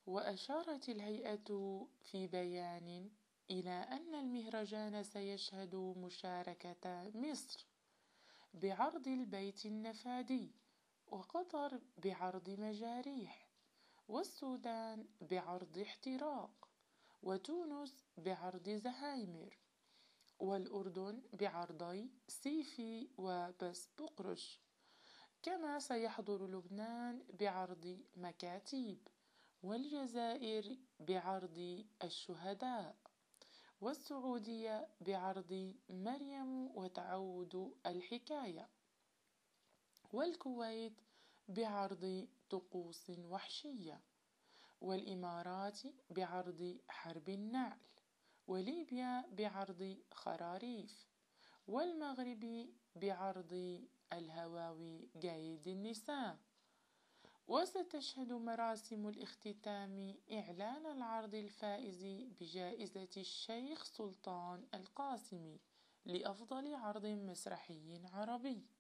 وأشارت الهيئة في بيان إلى أن المهرجان سيشهد مشاركة مصر بعرض البيت النفادي، وقطر بعرض مجاريح، والسودان بعرض احتراق، وتونس بعرض زهايمر، والأردن بعرضي سيفي وبس بقرش. كما سيحضر لبنان بعرض مكاتيب، والجزائر بعرض الشهداء، والسعودية بعرض مريم وتعود الحكاية، والكويت بعرض طقوس وحشية، والإمارات بعرض حرب النعل، وليبيا بعرض خراريف، والمغرب بعرض الهواوي قايد النساء. وستشهد مراسم الاختتام إعلان العرض الفائز بجائزة الشيخ سلطان القاسمي لأفضل عرض مسرحي عربي.